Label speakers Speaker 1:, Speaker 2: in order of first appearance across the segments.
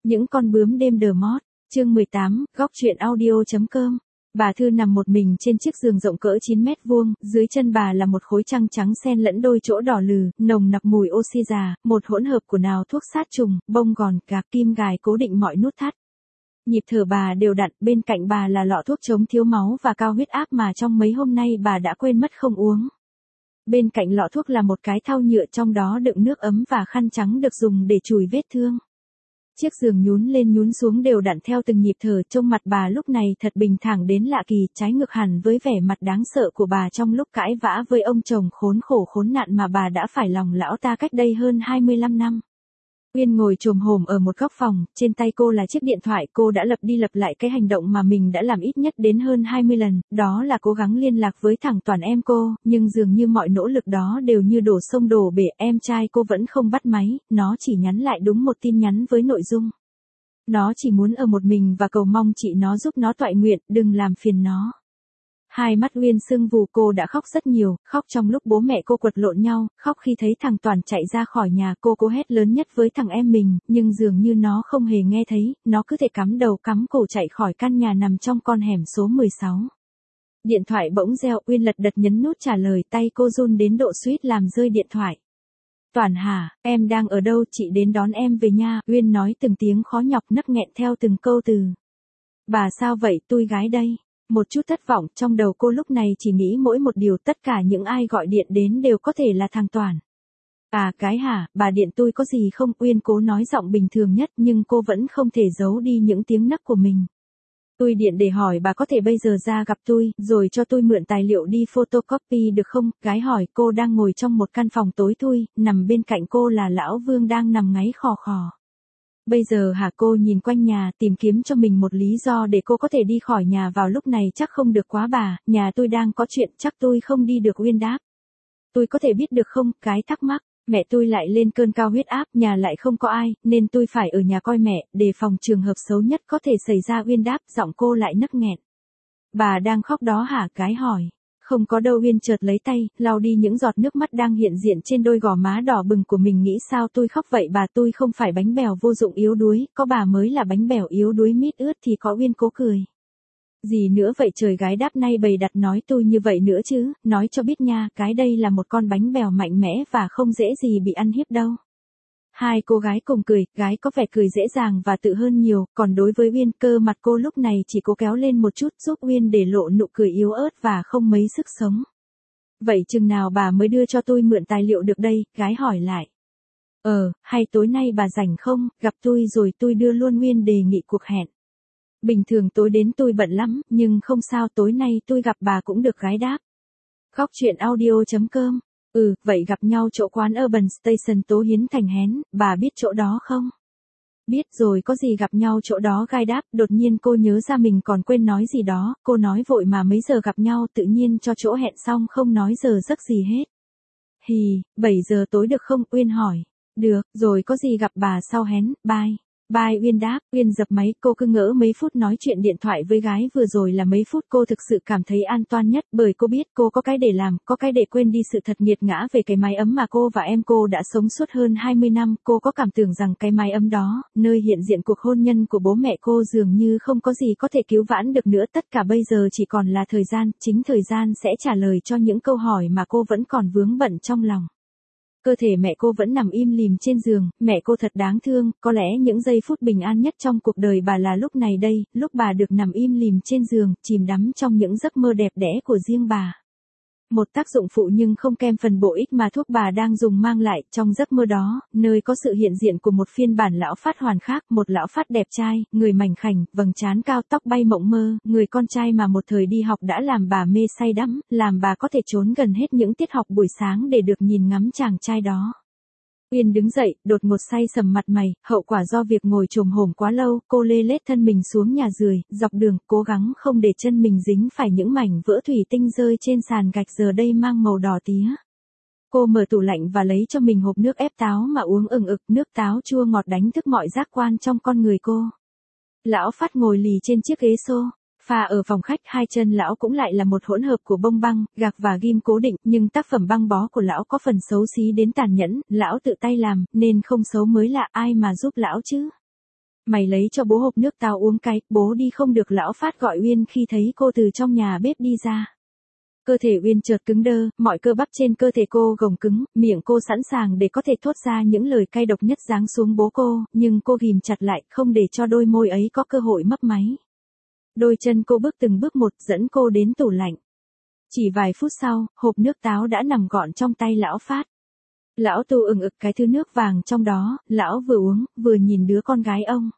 Speaker 1: Những con bướm đêm đờ mót, chương 18, góc truyện audio.com. Bà Thư nằm một mình trên chiếc giường rộng cỡ 9 mét vuông, dưới chân bà là một khối trăng trắng xen lẫn đôi chỗ đỏ lừ, nồng nặc mùi oxy già, một hỗn hợp của nào thuốc sát trùng, bông gòn, gạc kim gài cố định mọi nút thắt. Nhịp thở bà đều đặn, bên cạnh bà là lọ thuốc chống thiếu máu và cao huyết áp mà trong mấy hôm nay bà đã quên mất không uống. Bên cạnh lọ thuốc là một cái thau nhựa trong đó đựng nước ấm và khăn trắng được dùng để chùi vết thương. Chiếc giường nhún lên nhún xuống đều đặn theo từng nhịp thở, trông mặt bà lúc này thật bình thản đến lạ kỳ, trái ngược hẳn với vẻ mặt đáng sợ của bà trong lúc cãi vã với ông chồng khốn khổ khốn nạn mà bà đã phải lòng lão ta cách đây hơn 25 năm. Uyên ngồi chồm hổm ở một góc phòng, trên tay cô là chiếc điện thoại, cô đã lặp đi lặp lại cái hành động mà mình đã làm ít nhất đến hơn 20 lần, đó là cố gắng liên lạc với thằng Toàn em cô, nhưng dường như mọi nỗ lực đó đều như đổ sông đổ bể, em trai cô vẫn không bắt máy, nó chỉ nhắn lại đúng một tin nhắn với nội dung. Nó chỉ muốn ở một mình và cầu mong chị nó giúp nó toại nguyện, đừng làm phiền nó. Hai mắt Uyên sưng vù, cô đã khóc rất nhiều, khóc trong lúc bố mẹ cô quật lộn nhau, khóc khi thấy thằng Toàn chạy ra khỏi nhà, cô hét lớn nhất với thằng em mình, nhưng dường như nó không hề nghe thấy, nó cứ thể cắm đầu cắm cổ chạy khỏi căn nhà nằm trong con hẻm số 16. Điện thoại bỗng reo, Uyên lật đật nhấn nút trả lời, tay cô run đến độ suýt làm rơi điện thoại. Toàn hả, em đang ở đâu, chị đến đón em về nha, Uyên nói từng tiếng khó nhọc nấc nghẹn theo từng câu từ. Bà sao vậy, tôi gái đây. Một chút thất vọng, trong đầu cô lúc này chỉ nghĩ mỗi một điều, tất cả những ai gọi điện đến đều có thể là thằng Toàn. À cái hả, bà điện tôi có gì không? Uyên cố nói giọng bình thường nhất nhưng cô vẫn không thể giấu đi những tiếng nấc của mình. Tôi điện để hỏi bà có thể bây giờ ra gặp tôi, rồi cho tôi mượn tài liệu đi photocopy được không? Gái hỏi, cô đang ngồi trong một căn phòng tối thui, nằm bên cạnh cô là lão Vương đang nằm ngáy khò khò. Bây giờ hả? Cô nhìn quanh nhà, tìm kiếm cho mình một lý do để cô có thể đi khỏi nhà vào lúc này, chắc không được quá bà, nhà tôi đang có chuyện, chắc tôi không đi được. Uyên đáp. Tôi có thể biết được không? Cái thắc mắc, mẹ tôi lại lên cơn cao huyết áp, nhà lại không có ai, nên tôi phải ở nhà coi mẹ, đề phòng trường hợp xấu nhất có thể xảy ra. Uyên đáp, giọng cô lại nấc nghẹn. Bà đang khóc đó hả? Cái hỏi. Không có đâu. Uyên chợt lấy tay, lau đi những giọt nước mắt đang hiện diện trên đôi gò má đỏ bừng của mình, nghĩ sao tôi khóc vậy bà, tôi không phải bánh bèo vô dụng yếu đuối, có bà mới là bánh bèo yếu đuối mít ướt thì có. Uyên cố cười. Gì nữa vậy trời? Gái đáp, nay bày đặt nói tôi như vậy nữa chứ, nói cho biết nha, cái đây là một con bánh bèo mạnh mẽ và không dễ gì bị ăn hiếp đâu. Hai cô gái cùng cười, gái có vẻ cười dễ dàng và tự hơn nhiều, còn đối với Uyên, cơ mặt cô lúc này chỉ cố kéo lên một chút giúp Uyên để lộ nụ cười yếu ớt và không mấy sức sống. Vậy chừng nào bà mới đưa cho tôi mượn tài liệu được đây? Gái hỏi lại. Hay tối nay bà rảnh không, gặp tôi rồi tôi đưa luôn. Uyên đề nghị cuộc hẹn. Bình thường tối đến tôi bận lắm, nhưng không sao, tối nay tôi gặp bà cũng được. Gái đáp. Góc truyện audio.com. Vậy gặp nhau chỗ quán Urban Station Tố Hiến Thành Hén, bà biết chỗ đó không? Biết rồi, có gì gặp nhau chỗ đó. Gai đáp, đột nhiên cô nhớ ra mình còn quên nói gì đó, cô nói vội mà mấy giờ gặp nhau, tự nhiên cho chỗ hẹn xong không nói giờ giấc gì hết. 7 giờ tối được không? Uyên hỏi. Được, rồi có gì gặp bà sau hén, bye. Bye. Uyên đáp. Uyên dập máy, cô cứ ngỡ mấy phút nói chuyện điện thoại với gái vừa rồi là mấy phút cô thực sự cảm thấy an toàn nhất, bởi cô biết cô có cái để làm, có cái để quên đi sự thật nghiệt ngã về cái mái ấm mà cô và em cô đã sống suốt hơn 20 năm, cô có cảm tưởng rằng cái mái ấm đó, nơi hiện diện cuộc hôn nhân của bố mẹ cô, dường như không có gì có thể cứu vãn được nữa, tất cả bây giờ chỉ còn là thời gian, chính thời gian sẽ trả lời cho những câu hỏi mà cô vẫn còn vướng bận trong lòng. Cơ thể mẹ cô vẫn nằm im lìm trên giường, mẹ cô thật đáng thương, có lẽ những giây phút bình an nhất trong cuộc đời bà là lúc này đây, lúc bà được nằm im lìm trên giường, chìm đắm trong những giấc mơ đẹp đẽ của riêng bà. Một tác dụng phụ nhưng không kém phần bổ ích mà thuốc bà đang dùng mang lại, trong giấc mơ đó, nơi có sự hiện diện của một phiên bản lão Phát hoàn khác, một lão Phát đẹp trai, người mảnh khảnh, vầng trán cao, tóc bay mộng mơ, người con trai mà một thời đi học đã làm bà mê say đắm, làm bà có thể trốn gần hết những tiết học buổi sáng để được nhìn ngắm chàng trai đó. Uyên đứng dậy, đột ngột say sầm mặt mày, hậu quả do việc ngồi chồm hổm quá lâu, cô lê lết thân mình xuống nhà rười, dọc đường, cố gắng không để chân mình dính phải những mảnh vỡ thủy tinh rơi trên sàn gạch giờ đây mang màu đỏ tía. Cô mở tủ lạnh và lấy cho mình hộp nước ép táo mà uống ừng ực, nước táo chua ngọt đánh thức mọi giác quan trong con người cô. Lão Phát ngồi lì trên chiếc ghế sofa ở phòng khách, hai chân lão cũng lại là một hỗn hợp của bông băng, gạc và ghim cố định, nhưng tác phẩm băng bó của lão có phần xấu xí đến tàn nhẫn, lão tự tay làm, nên không xấu mới lạ, ai mà giúp lão chứ. Mày lấy cho bố hộp nước tao uống cái, bố đi không được. Lão Phát gọi Uyên khi thấy cô từ trong nhà bếp đi ra. Cơ thể Uyên chợt cứng đơ, mọi cơ bắp trên cơ thể cô gồng cứng, miệng cô sẵn sàng để có thể thốt ra những lời cay độc nhất giáng xuống bố cô, nhưng cô ghìm chặt lại, không để cho đôi môi ấy có cơ hội mấp máy. Đôi chân cô bước từng bước một dẫn cô đến tủ lạnh. Chỉ vài phút sau, hộp nước táo đã nằm gọn trong tay lão Phát. Lão tu ừng ực cái thứ nước vàng trong đó, lão vừa uống, vừa nhìn đứa con gái ông.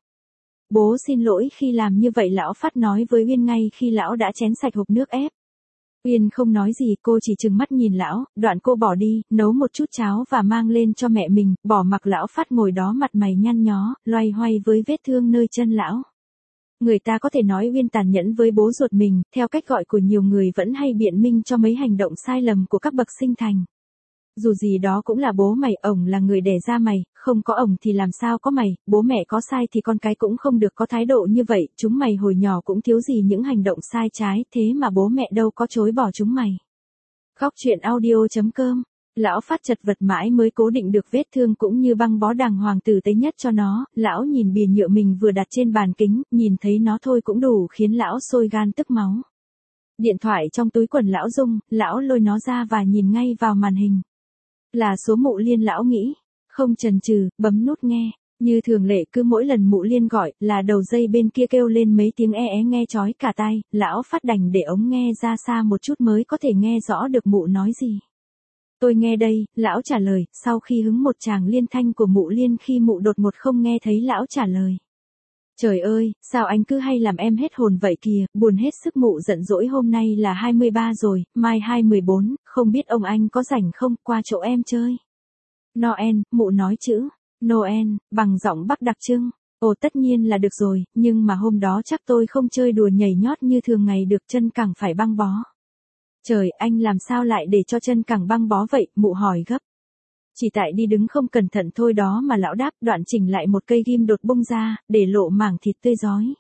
Speaker 1: Bố xin lỗi khi làm như vậy, lão Phát nói với Uyên ngay khi lão đã chén sạch hộp nước ép. Uyên không nói gì, cô chỉ trừng mắt nhìn lão, đoạn cô bỏ đi, nấu một chút cháo và mang lên cho mẹ mình, bỏ mặc lão Phát ngồi đó mặt mày nhăn nhó, loay hoay với vết thương nơi chân lão. Người ta có thể nói Uyên tàn nhẫn với bố ruột mình, theo cách gọi của nhiều người vẫn hay biện minh cho mấy hành động sai lầm của các bậc sinh thành. Dù gì đó cũng là bố mày, ổng là người đẻ ra mày, không có ổng thì làm sao có mày, bố mẹ có sai thì con cái cũng không được có thái độ như vậy, chúng mày hồi nhỏ cũng thiếu gì những hành động sai trái, thế mà bố mẹ đâu có chối bỏ chúng mày. Góc truyện audio.com. Lão Phát chật vật mãi mới cố định được vết thương cũng như băng bó đàng hoàng tử tế nhất cho nó, lão nhìn bìa nhựa mình vừa đặt trên bàn kính, nhìn thấy nó thôi cũng đủ khiến lão sôi gan tức máu. Điện thoại trong túi quần lão rung, lão lôi nó ra và nhìn ngay vào màn hình. Là số Mụ Liên, lão nghĩ, không chần chừ, bấm nút nghe. Như thường lệ cứ mỗi lần Mụ Liên gọi là đầu dây bên kia kêu lên mấy tiếng nghe chói cả tai, lão Phát đành để ống nghe ra xa một chút mới có thể nghe rõ được Mụ nói gì. Tôi nghe đây, lão trả lời, sau khi hứng một tràng liên thanh của Mụ Liên khi Mụ đột ngột không nghe thấy lão trả lời. Trời ơi, sao anh cứ hay làm em hết hồn vậy kìa, buồn hết sức. Mụ giận dỗi, hôm nay là 23 rồi, mai 24, không biết ông anh có rảnh không, qua chỗ em chơi. Noel, Mụ nói chữ Noel bằng giọng Bắc đặc trưng. Ồ tất nhiên là được rồi, nhưng mà hôm đó chắc tôi không chơi đùa nhảy nhót như thường ngày được, chân cẳng phải băng bó. Trời, anh làm sao lại để cho chân cẳng băng bó vậy, Mụ hỏi gấp. Chỉ tại đi đứng không cẩn thận thôi đó mà, lão đáp, đoạn chỉnh lại một cây ghim đột bung ra, để lộ mảng thịt tươi rói.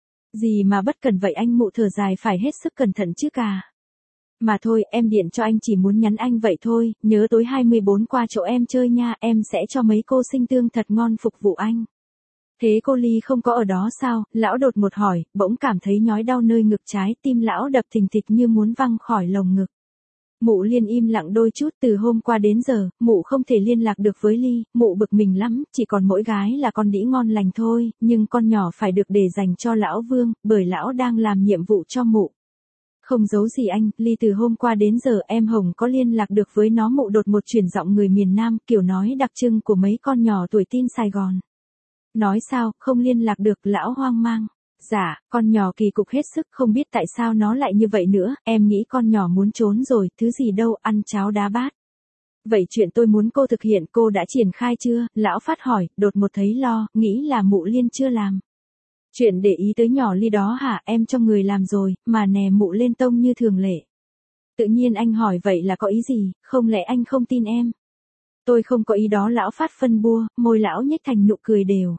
Speaker 1: Gì mà bất cần vậy anh, Mụ thở dài, phải hết sức cẩn thận chứ cả. Mà thôi, em điện cho anh chỉ muốn nhắn anh vậy thôi, nhớ tối 24 qua chỗ em chơi nha, em sẽ cho mấy cô sinh tương thật ngon phục vụ anh. Thế cô Ly không có ở đó sao, lão đột ngột hỏi, bỗng cảm thấy nhói đau nơi ngực trái, tim lão đập thình thịch như muốn văng khỏi lồng ngực. Mụ Liên im lặng đôi chút, từ hôm qua đến giờ, Mụ không thể liên lạc được với Ly, Mụ bực mình lắm, chỉ còn mỗi gái là con đĩ ngon lành thôi, nhưng con nhỏ phải được để dành cho lão Vương, bởi lão đang làm nhiệm vụ cho Mụ. Không giấu gì anh, Ly từ hôm qua đến giờ em Hồng có liên lạc được với nó. Mụ đột một chuyển giọng người miền Nam, kiểu nói đặc trưng của mấy con nhỏ tuổi tin Sài Gòn. Nói sao, không liên lạc được, lão hoang mang. Dạ, con nhỏ kỳ cục hết sức, không biết tại sao nó lại như vậy nữa, em nghĩ con nhỏ muốn trốn rồi, thứ gì đâu, ăn cháo đá bát. Vậy chuyện tôi muốn cô thực hiện cô đã triển khai chưa? Lão Phát hỏi, đột một thấy lo, nghĩ là Mụ Liên chưa làm. Chuyện để ý tới nhỏ Ly đó hả, em cho người làm rồi, mà nè. Mụ lên tông như thường lệ. Tự nhiên anh hỏi vậy là có ý gì, không lẽ anh không tin em? Tôi không có ý đó, lão Phát phân bua, môi lão nhếch thành nụ cười đều.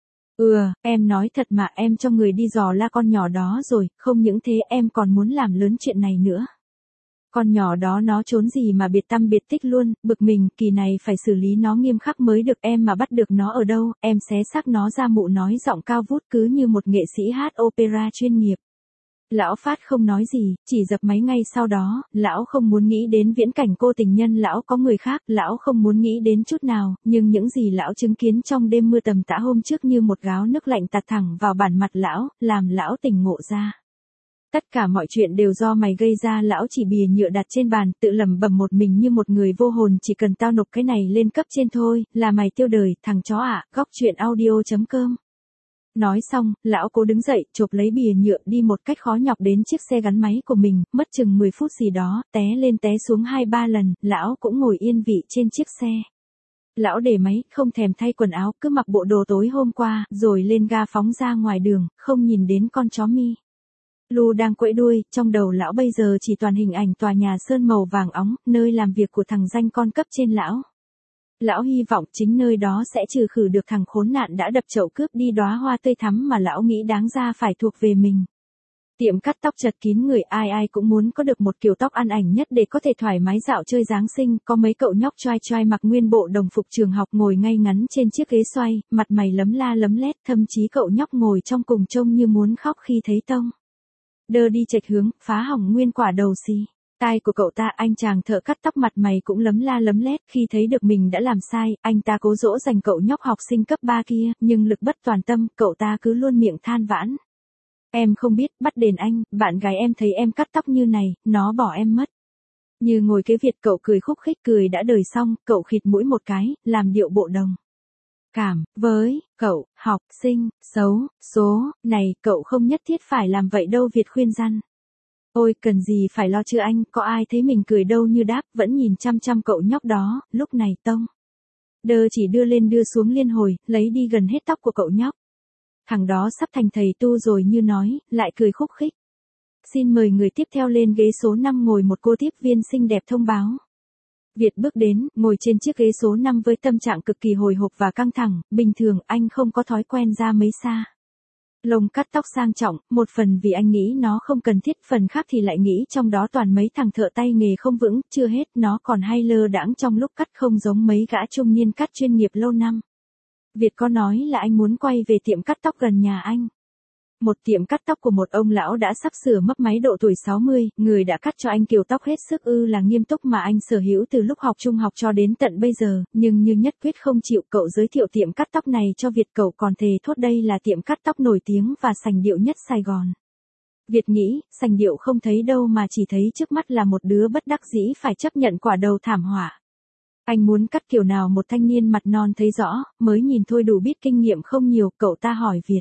Speaker 1: Em nói thật mà, em cho người đi dò la con nhỏ đó rồi, không những thế em còn muốn làm lớn chuyện này nữa. Con nhỏ đó nó trốn gì mà biệt tăm biệt tích luôn, bực mình, kỳ này phải xử lý nó nghiêm khắc mới được, em mà bắt được nó ở đâu, em xé xác nó ra. Mụ nói giọng cao vút cứ như một nghệ sĩ hát opera chuyên nghiệp. Lão Phát không nói gì, chỉ dập máy ngay sau đó, lão không muốn nghĩ đến viễn cảnh cô tình nhân lão có người khác, lão không muốn nghĩ đến chút nào, nhưng những gì lão chứng kiến trong đêm mưa tầm tã hôm trước như một gáo nước lạnh tạt thẳng vào bản mặt lão, làm lão tỉnh ngộ ra. Tất cả mọi chuyện đều do mày gây ra, lão chỉ bìa nhựa đặt trên bàn, tự lẩm bẩm một mình như một người vô hồn, chỉ cần tao nộp cái này lên cấp trên thôi, là mày tiêu đời, thằng chó ạ. Góc truyện audio.com. Nói xong, lão cố đứng dậy, chộp lấy bìa nhựa đi một cách khó nhọc đến chiếc xe gắn máy của mình, mất chừng 10 phút gì đó, té lên té xuống 2-3 lần, lão cũng ngồi yên vị trên chiếc xe. Lão để máy, không thèm thay quần áo, cứ mặc bộ đồ tối hôm qua, rồi lên ga phóng ra ngoài đường, không nhìn đến con chó Mi Lu đang quẫy đuôi, trong đầu lão bây giờ chỉ toàn hình ảnh tòa nhà sơn màu vàng óng, nơi làm việc của thằng danh con cấp trên lão. Lão hy vọng chính nơi đó sẽ trừ khử được thằng khốn nạn đã đập chậu cướp đi đóa hoa tươi thắm mà lão nghĩ đáng ra phải thuộc về mình. Tiệm cắt tóc chật kín người, ai ai cũng muốn có được một kiểu tóc ăn ảnh nhất để có thể thoải mái dạo chơi Giáng sinh, có mấy cậu nhóc trai trai mặc nguyên bộ đồng phục trường học ngồi ngay ngắn trên chiếc ghế xoay, mặt mày lấm la lấm lét, thậm chí cậu nhóc ngồi trong cùng trông như muốn khóc khi thấy tông đơ đi chệch hướng, phá hỏng nguyên quả đầu xì. Tai của cậu ta, anh chàng thợ cắt tóc mặt mày cũng lấm la lấm lét khi thấy được mình đã làm sai, anh ta cố dỗ dành cậu nhóc học sinh cấp 3 kia, nhưng lực bất tòng tâm, cậu ta cứ luôn miệng than vãn. Em không biết, bắt đền anh, bạn gái em thấy em cắt tóc như này, nó bỏ em mất. Như ngồi kế Việt cậu cười khúc khích cười đã đời xong, cậu khịt mũi một cái, làm điệu bộ đồng cảm với cậu, học sinh, xấu, số, này, cậu không nhất thiết phải làm vậy đâu Việt khuyên răn. Ôi, cần gì phải lo chứ anh, có ai thấy mình cười đâu như đáp, vẫn nhìn chăm chăm cậu nhóc đó, lúc này tông đơ chỉ đưa lên đưa xuống liên hồi, lấy đi gần hết tóc của cậu nhóc. Thằng đó sắp thành thầy tu rồi như nói, lại cười khúc khích. Xin mời người tiếp theo lên ghế số 5 ngồi một cô tiếp viên xinh đẹp thông báo. Việt bước đến, ngồi trên chiếc ghế số 5 với tâm trạng cực kỳ hồi hộp và căng thẳng, bình thường anh không có thói quen ra mấy xa lông cắt tóc sang trọng, một phần vì anh nghĩ nó không cần thiết, phần khác thì lại nghĩ trong đó toàn mấy thằng thợ tay nghề không vững, chưa hết nó còn hay lơ đãng trong lúc cắt không giống mấy gã trung niên cắt chuyên nghiệp lâu năm. Việt có nói là anh muốn quay về tiệm cắt tóc gần nhà anh. Một tiệm cắt tóc của một ông lão đã sắp sửa mấp máy độ tuổi 60, người đã cắt cho anh kiểu tóc hết sức là nghiêm túc mà anh sở hữu từ lúc học trung học cho đến tận bây giờ, nhưng như nhất quyết không chịu cậu giới thiệu tiệm cắt tóc này cho Việt, cậu còn thề thốt đây là tiệm cắt tóc nổi tiếng và sành điệu nhất Sài Gòn. Việt nghĩ, sành điệu không thấy đâu mà chỉ thấy trước mắt là một đứa bất đắc dĩ phải chấp nhận quả đầu thảm họa. Anh muốn cắt kiểu nào một thanh niên mặt non thấy rõ, mới nhìn thôi đủ biết kinh nghiệm không nhiều, cậu ta hỏi Việt.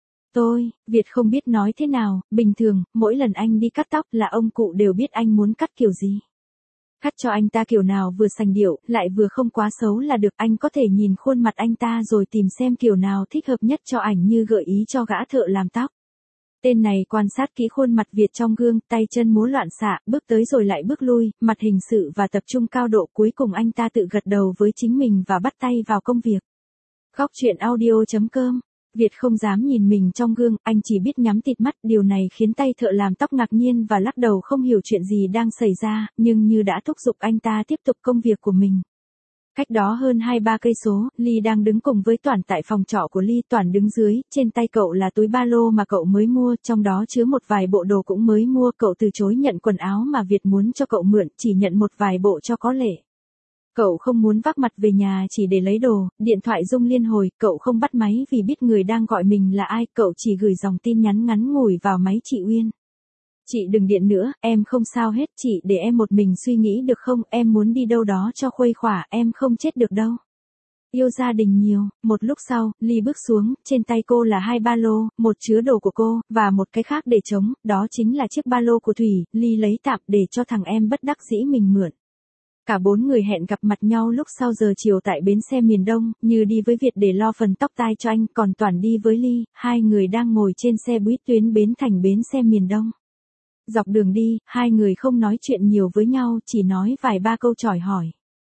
Speaker 1: Việt không biết nói thế nào, bình thường, mỗi lần anh đi cắt tóc là ông cụ đều biết anh muốn cắt kiểu gì. Cắt cho anh ta kiểu nào vừa sành điệu, lại vừa không quá xấu là được, anh có thể nhìn khuôn mặt anh ta rồi tìm xem kiểu nào thích hợp nhất cho ảnh như gợi ý cho gã thợ làm tóc. Tên này quan sát kỹ khuôn mặt Việt trong gương, tay chân múa loạn xạ, bước tới rồi lại bước lui, mặt hình sự và tập trung cao độ, cuối cùng anh ta tự gật đầu với chính mình và bắt tay vào công việc. Góc truyện audio.com. Việt không dám nhìn mình trong gương, anh chỉ biết nhắm tịt mắt, điều này khiến tay thợ làm tóc ngạc nhiên và lắc đầu không hiểu chuyện gì đang xảy ra, nhưng như đã thúc giục anh ta tiếp tục công việc của mình. Cách đó hơn 2-3 cây số, Ly đang đứng cùng với Toản tại phòng trọ của Ly, Toản đứng dưới, trên tay cậu là túi ba lô mà cậu mới mua, trong đó chứa một vài bộ đồ cũng mới mua, cậu từ chối nhận quần áo mà Việt muốn cho cậu mượn, chỉ nhận một vài bộ cho có lệ. Cậu không muốn vác mặt về nhà chỉ để lấy đồ, điện thoại rung liên hồi, cậu không bắt máy vì biết người đang gọi mình là ai, cậu chỉ gửi dòng tin nhắn ngắn ngủi vào máy chị Uyên. Chị đừng điện nữa, em không sao hết, chị để em một mình suy nghĩ được không, em muốn đi đâu đó cho khuây khỏa, em không chết được đâu. Yêu gia đình nhiều, một lúc sau, Ly bước xuống, trên tay cô là 2 ba lô, một chứa đồ của cô, và một cái khác để trống, đó chính là chiếc ba lô của Thủy, Ly lấy tạm để cho thằng em bất đắc dĩ mình mượn. Cả 4 người hẹn gặp mặt nhau lúc sau giờ chiều tại bến xe miền Đông, Như đi với Việt để lo phần tóc tai cho anh, còn Toản đi với Ly, hai người đang ngồi trên xe buýt tuyến Bến Thành bến xe miền Đông. Dọc đường đi, hai người không nói chuyện nhiều với nhau, chỉ nói vài ba câu chỏi hỏi.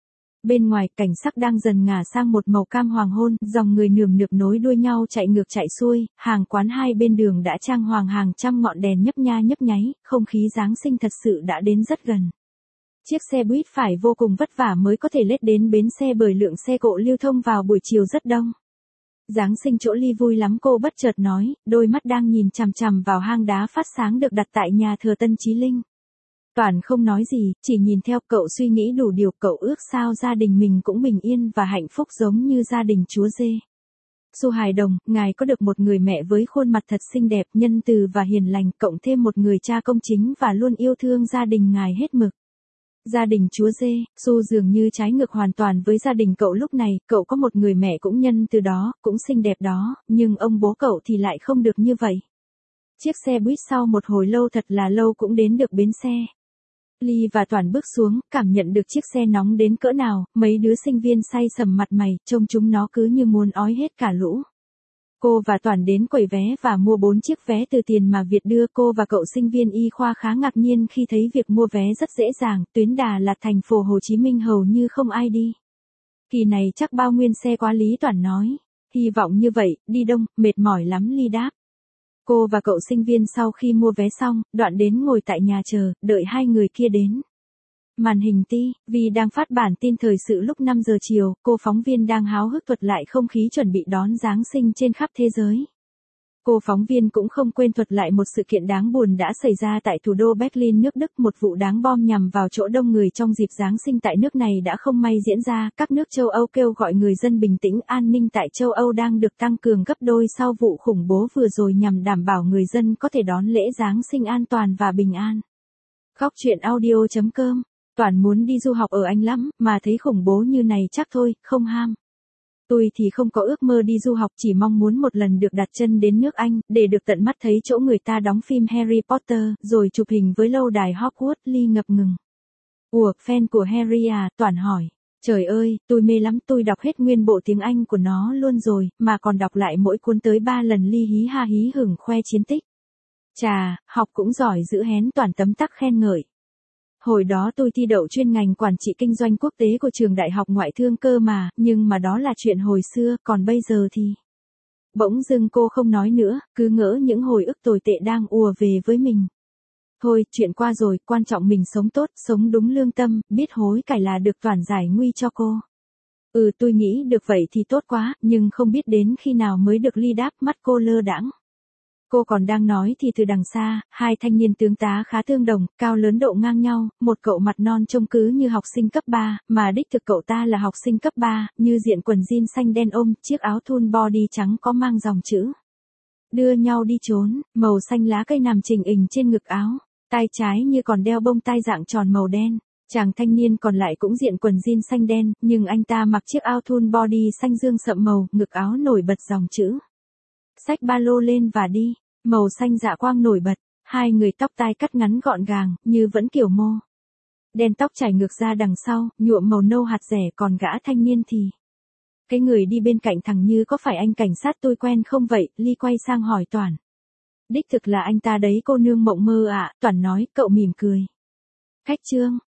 Speaker 1: Bên ngoài, cảnh sắc đang dần ngả sang một màu cam hoàng hôn, dòng người nườm nượp nối đuôi nhau chạy ngược chạy xuôi, hàng quán hai bên đường đã trang hoàng hàng trăm ngọn đèn nhấp nha nhấp nháy, không khí Giáng sinh thật sự đã đến rất gần. Chiếc xe buýt phải vô cùng vất vả mới có thể lết đến bến xe bởi lượng xe cộ lưu thông vào buổi chiều rất đông. Giáng sinh chỗ Ly vui lắm, cô bất chợt nói, đôi mắt đang nhìn chằm chằm vào hang đá phát sáng được đặt tại nhà thờ Tân Chí Linh. Toản không nói gì, chỉ nhìn theo, cậu suy nghĩ đủ điều, cậu ước sao gia đình mình cũng bình yên và hạnh phúc giống như gia đình chúa Dê. Su hài đồng, ngài có được một người mẹ với khuôn mặt thật xinh đẹp, nhân từ và hiền lành, cộng thêm một người cha công chính và luôn yêu thương gia đình ngài hết mực. Gia đình chúa Dê, Su dường như trái ngược hoàn toàn với gia đình cậu lúc này, cậu có một người mẹ cũng nhân từ đó, cũng xinh đẹp đó, nhưng ông bố cậu thì lại không được như vậy. Chiếc xe buýt sau một hồi lâu thật là lâu cũng đến được bến xe. Ly và Toản bước xuống, cảm nhận được chiếc xe nóng đến cỡ nào, mấy đứa sinh viên say sầm mặt mày, trông chúng nó cứ như muốn ói hết cả lũ. Cô và Toản đến quầy vé và mua 4 chiếc vé từ tiền mà Việt đưa. Cô và cậu sinh viên y khoa khá ngạc nhiên khi thấy việc mua vé rất dễ dàng, tuyến Đà Lạt thành phố Hồ Chí Minh hầu như không ai đi. Kỳ này chắc bao nguyên xe quá, Lý Toản nói. Hy vọng như vậy, đi đông, mệt mỏi lắm, Ly đáp. Cô và cậu sinh viên sau khi mua vé xong, đoạn đến ngồi tại nhà chờ, đợi hai người kia đến. Màn hình TV đang phát bản tin thời sự lúc 5 giờ chiều, cô phóng viên đang háo hức thuật lại không khí chuẩn bị đón Giáng sinh trên khắp thế giới. Cô phóng viên cũng không quên thuật lại một sự kiện đáng buồn đã xảy ra tại thủ đô Berlin nước Đức. Một vụ đáng bom nhằm vào chỗ đông người trong dịp Giáng sinh tại nước này đã không may diễn ra. Các nước châu Âu kêu gọi người dân bình tĩnh. An ninh tại châu Âu đang được tăng cường gấp đôi sau vụ khủng bố vừa rồi nhằm đảm bảo người dân có thể đón lễ Giáng sinh an toàn và bình an. Góc chuyện audio.com. Toản muốn đi du học ở Anh lắm, mà thấy khủng bố như này chắc thôi, không ham. Tôi thì không có ước mơ đi du học, chỉ mong muốn một lần được đặt chân đến nước Anh, để được tận mắt thấy chỗ người ta đóng phim Harry Potter, rồi chụp hình với lâu đài Hogwarts. Ly ngập ngừng. Ủa, fan của Harry à? Toản hỏi. Trời ơi, tôi mê lắm, tôi đọc hết nguyên bộ tiếng Anh của nó luôn rồi, mà còn đọc lại mỗi cuốn tới 3 lần. Ly hí ha hí hửng khoe chiến tích. Chà, học cũng giỏi dữ hén. Toản tấm tắc khen ngợi. Hồi đó tôi thi đậu chuyên ngành quản trị kinh doanh quốc tế của trường đại học ngoại thương cơ mà, nhưng mà đó là chuyện hồi xưa, còn bây giờ thì... Bỗng dưng cô không nói nữa, cứ ngỡ những hồi ức tồi tệ đang ùa về với mình. Thôi, chuyện qua rồi, quan trọng mình sống tốt, sống đúng lương tâm, biết hối cải là được. Toản giải nguy cho cô. Tôi nghĩ được vậy thì tốt quá, nhưng không biết đến khi nào mới được. Ly đáp. Mắt cô lơ đãng. Cô còn đang nói thì từ đằng xa, hai thanh niên tướng tá khá tương đồng, cao lớn độ ngang nhau, một cậu mặt non trông cứ như học sinh cấp 3, mà đích thực cậu ta là học sinh cấp 3, như diện quần jean xanh đen ôm, chiếc áo thun body trắng có mang dòng chữ đưa nhau đi trốn, màu xanh lá cây nằm chình ình trên ngực áo, tay trái như còn đeo bông tai dạng tròn màu đen. Chàng thanh niên còn lại cũng diện quần jean xanh đen, nhưng anh ta mặc chiếc áo thun body xanh dương sậm màu, ngực áo nổi bật dòng chữ. Xách ba lô lên và đi, màu xanh dạ quang nổi bật, hai người tóc tai cắt ngắn gọn gàng, như vẫn kiểu mô. Đen tóc chảy ngược ra đằng sau, nhuộm màu nâu hạt rẻ, còn gã thanh niên thì... Cái người đi bên cạnh thằng Như có phải anh cảnh sát tôi quen không vậy? Ly quay sang hỏi Toản. Đích thực là anh ta đấy cô nương Mộng Mơ ạ. Toản nói, cậu mỉm cười. Khách trương,